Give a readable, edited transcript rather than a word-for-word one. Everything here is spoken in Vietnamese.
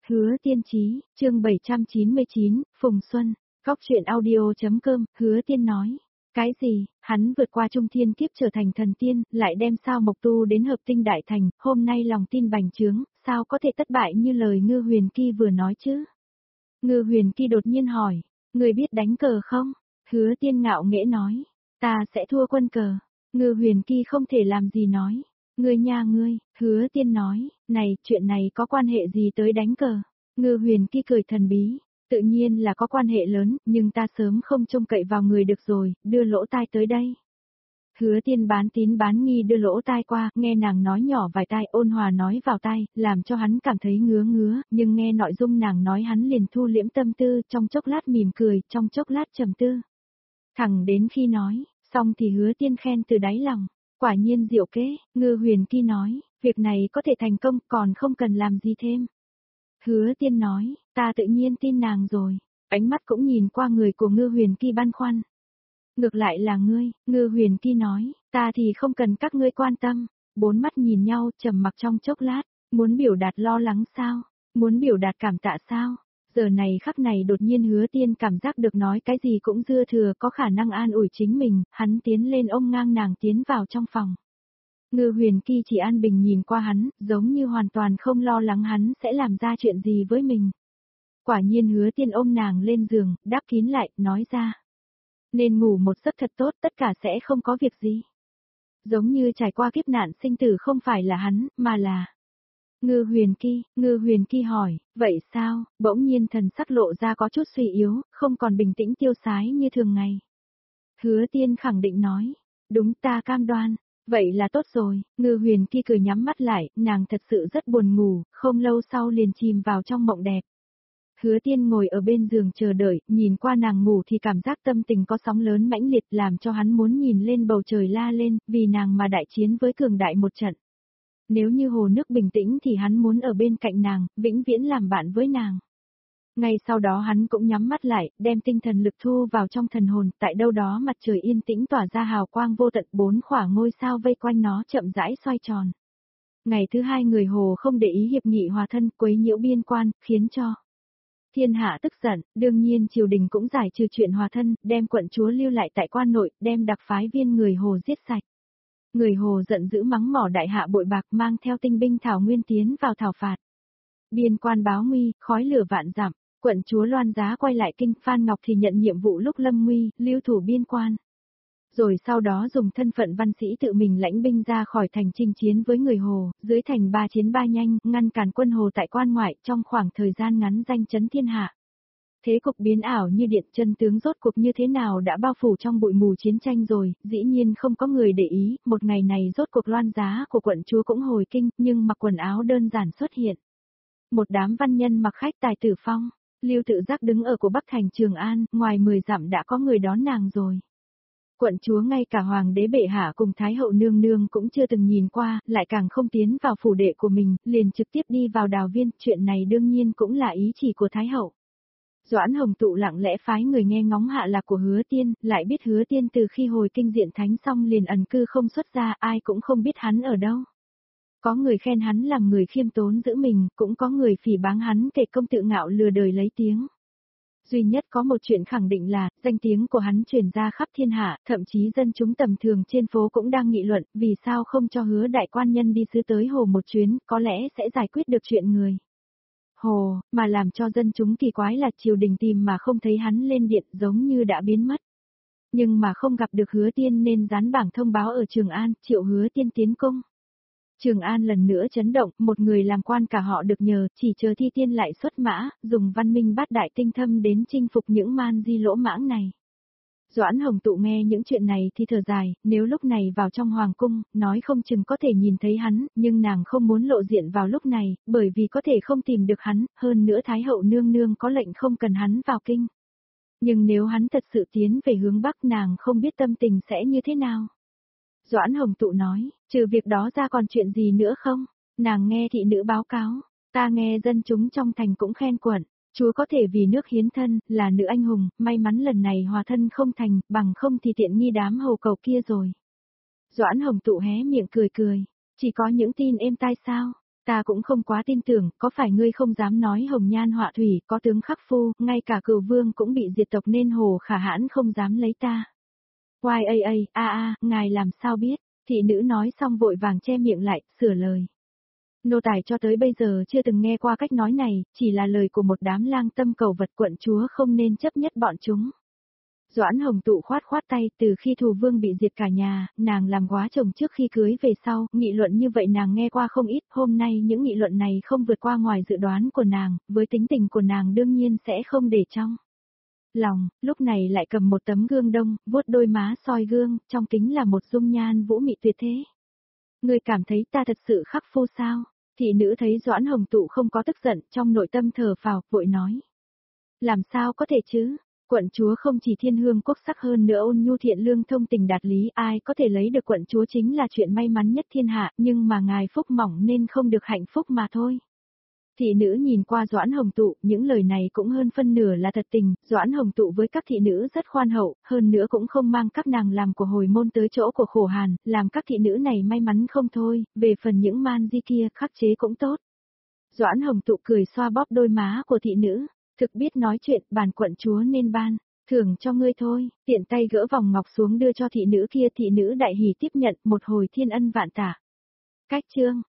Hứa Tiên Chí, chương 799, Phùng Xuân, Góc truyện audio.com, Hứa Tiên nói. Cái gì, hắn vượt qua trung thiên kiếp trở thành thần tiên, lại đem sao Mộc Tu đến hợp tinh đại thành, hôm nay lòng tin bành trướng, sao có thể thất bại như lời Ngư Huyền Ki vừa nói chứ? Ngư Huyền Ki đột nhiên hỏi, người biết đánh cờ không? Hứa Tiên ngạo nghễ nói, ta sẽ thua quân cờ. Ngư Huyền Ki không thể làm gì nói. Ngươi nha ngươi, Hứa Tiên nói, này, chuyện này có quan hệ gì tới đánh cờ? Ngư Huyền Ki cười thần bí, tự nhiên là có quan hệ lớn, nhưng ta sớm không trông cậy vào người được rồi, đưa lỗ tai tới đây. Hứa Tiên bán tín bán nghi đưa lỗ tai qua, nghe nàng nói nhỏ vài tai, ôn hòa nói vào tai, làm cho hắn cảm thấy ngứa ngứa, nhưng nghe nội dung nàng nói hắn liền thu liễm tâm tư, trong chốc lát mỉm cười, trong chốc lát trầm tư. Thẳng đến khi nói, xong thì Hứa Tiên khen từ đáy lòng. Quả nhiên diệu kế, Ngư Huyền Ki nói, việc này có thể thành công còn không cần làm gì thêm. Hứa Tiên nói, ta tự nhiên tin nàng rồi, ánh mắt cũng nhìn qua người của Ngư Huyền Ki băn khoăn. Ngược lại là ngươi, Ngư Huyền Ki nói, ta thì không cần các ngươi quan tâm. Bốn mắt nhìn nhau trầm mặc trong chốc lát, muốn biểu đạt lo lắng sao, muốn biểu đạt cảm tạ sao. Giờ này khắc này đột nhiên Hứa Tiên cảm giác được nói cái gì cũng dư thừa có khả năng an ủi chính mình, hắn tiến lên ôm ngang nàng tiến vào trong phòng. Ngư Huyền Ki chỉ an bình nhìn qua hắn, giống như hoàn toàn không lo lắng hắn sẽ làm ra chuyện gì với mình. Quả nhiên Hứa Tiên ôm nàng lên giường, đắp kín lại, nói ra. Nên ngủ một giấc thật tốt, tất cả sẽ không có việc gì. Giống như trải qua kiếp nạn sinh tử không phải là hắn, mà là... Ngư Huyền Ki hỏi, vậy sao, bỗng nhiên thần sắc lộ ra có chút suy yếu, không còn bình tĩnh tiêu sái như thường ngày. Hứa Tiên khẳng định nói, đúng ta cam đoan, vậy là tốt rồi, Ngư Huyền Ki cười nhắm mắt lại, nàng thật sự rất buồn ngủ, không lâu sau liền chìm vào trong mộng đẹp. Hứa Tiên ngồi ở bên giường chờ đợi, nhìn qua nàng ngủ thì cảm giác tâm tình có sóng lớn mãnh liệt làm cho hắn muốn nhìn lên bầu trời la lên, vì nàng mà đại chiến với cường đại một trận. Nếu như hồ nước bình tĩnh thì hắn muốn ở bên cạnh nàng, vĩnh viễn làm bạn với nàng. Ngay sau đó hắn cũng nhắm mắt lại, đem tinh thần lực thu vào trong thần hồn, tại đâu đó mặt trời yên tĩnh tỏa ra hào quang vô tận, 4 khỏa ngôi sao vây quanh nó chậm rãi xoay tròn. Ngày thứ 2 người hồ không để ý hiệp nghị hòa thân quấy nhiễu biên quan, khiến cho thiên hạ tức giận, đương nhiên triều đình cũng giải trừ chuyện hòa thân, đem quận chúa lưu lại tại quan nội, đem đặc phái viên người hồ giết sạch. Người hồ giận dữ mắng mỏ đại hạ bội bạc mang theo tinh binh thảo nguyên tiến vào thảo phạt. Biên quan báo nguy, khói lửa vạn dặm, quận chúa Loan Giá quay lại kinh, Phan Ngọc thì nhận nhiệm vụ lúc lâm nguy, lưu thủ biên quan. Rồi sau đó dùng thân phận văn sĩ tự mình lãnh binh ra khỏi thành chinh chiến với người hồ, dưới thành 3 chiến 3 nhanh, ngăn cản quân hồ tại quan ngoại trong khoảng thời gian ngắn danh chấn thiên hạ. Thế cục biến ảo như điện, chân tướng rốt cuộc như thế nào đã bao phủ trong bụi mù chiến tranh rồi, dĩ nhiên không có người để ý, một ngày này rốt cuộc Loan Giá của quận chúa cũng hồi kinh, nhưng mặc quần áo đơn giản xuất hiện. Một đám văn nhân mặc khách tài tử phong, Lưu Tự Giác đứng ở của Bắc thành Trường An, ngoài 10 dặm đã có người đón nàng rồi. Quận chúa ngay cả hoàng đế bệ hạ cùng thái hậu nương nương cũng chưa từng nhìn qua, lại càng không tiến vào phủ đệ của mình, liền trực tiếp đi vào đào viên, chuyện này đương nhiên cũng là ý chỉ của thái hậu. Doãn Hồng Tụ lặng lẽ phái người nghe ngóng hạ lạc của Hứa Tiên, lại biết Hứa Tiên từ khi hồi kinh diện thánh xong liền ẩn cư không xuất ra, ai cũng không biết hắn ở đâu. Có người khen hắn làm người khiêm tốn giữ mình, cũng có người phỉ báng hắn kể công tự ngạo lừa đời lấy tiếng. Duy nhất có một chuyện khẳng định là, danh tiếng của hắn truyền ra khắp thiên hạ, thậm chí dân chúng tầm thường trên phố cũng đang nghị luận, vì sao không cho Hứa đại quan nhân đi sứ tới hồ một chuyến, có lẽ sẽ giải quyết được chuyện người. Hồ, mà làm cho dân chúng kỳ quái là triều đình tìm mà không thấy hắn lên điện giống như đã biến mất. Nhưng mà không gặp được Hứa Tiên nên dán bảng thông báo ở Trường An, triệu Hứa Tiên tiến cung. Trường An lần nữa chấn động, một người làm quan cả họ được nhờ, chỉ chờ Thi Tiên lại xuất mã, dùng văn minh bát đại tinh thâm đến chinh phục những man di lỗ mãng này. Doãn Hồng Tụ nghe những chuyện này thì thở dài, nếu lúc này vào trong hoàng cung, nói không chừng có thể nhìn thấy hắn, nhưng nàng không muốn lộ diện vào lúc này, bởi vì có thể không tìm được hắn, hơn nữa Thái hậu nương nương có lệnh không cần hắn vào kinh. Nhưng nếu hắn thật sự tiến về hướng Bắc nàng không biết tâm tình sẽ như thế nào. Doãn Hồng Tụ nói, trừ việc đó ra còn chuyện gì nữa không? Nàng nghe thị nữ báo cáo, ta nghe dân chúng trong thành cũng khen quận. Chúa có thể vì nước hiến thân, là nữ anh hùng, may mắn lần này hòa thân không thành, bằng không thì tiện nghi đám hầu cầu kia rồi. Doãn Hồng Tụ hé miệng cười cười, chỉ có những tin êm tai sao? Ta cũng không quá tin tưởng, có phải ngươi không dám nói hồng nhan họa thủy, có tướng khắc phu, ngay cả Cửu Vương cũng bị diệt tộc nên Hồ Khả Hãn không dám lấy ta. Oai ngài làm sao biết, thị nữ nói xong vội vàng che miệng lại, sửa lời. Nô tài cho tới bây giờ chưa từng nghe qua cách nói này, chỉ là lời của một đám lang tâm cầu vật, quận chúa không nên chấp nhất bọn chúng. Doãn Hồng Tụ khoát khoát tay, từ khi Thù Vương bị diệt cả nhà, nàng làm góa chồng trước khi cưới về sau, nghị luận như vậy nàng nghe qua không ít, hôm nay những nghị luận này không vượt qua ngoài dự đoán của nàng, với tính tình của nàng đương nhiên sẽ không để trong lòng, lúc này lại cầm một tấm gương đông, vuốt đôi má soi gương, trong kính là một dung nhan vũ mị tuyệt thế. Ngươi cảm thấy ta thật sự khắc phu sao? Thị nữ thấy Doãn Hồng Tụ không có tức giận, trong nội tâm thở phào, vội nói. Làm sao có thể chứ? Quận chúa không chỉ thiên hương quốc sắc hơn nữa ôn nhu thiện lương thông tình đạt lý, ai có thể lấy được quận chúa chính là chuyện may mắn nhất thiên hạ, nhưng mà ngài phúc mỏng nên không được hạnh phúc mà thôi. Thị nữ nhìn qua Doãn Hồng Tụ, những lời này cũng hơn phân nửa là thật tình, Doãn Hồng Tụ với các thị nữ rất khoan hậu, hơn nữa cũng không mang các nàng làm của hồi môn tới chỗ của khổ hàn, làm các thị nữ này may mắn không thôi, về phần những man di kia khắc chế cũng tốt. Doãn Hồng Tụ cười xoa bóp đôi má của thị nữ, thực biết nói chuyện, bản quận chúa nên ban, thưởng cho ngươi thôi, tiện tay gỡ vòng ngọc xuống đưa cho thị nữ kia, thị nữ đại hỉ tiếp nhận, một hồi thiên ân vạn tả. Cách chương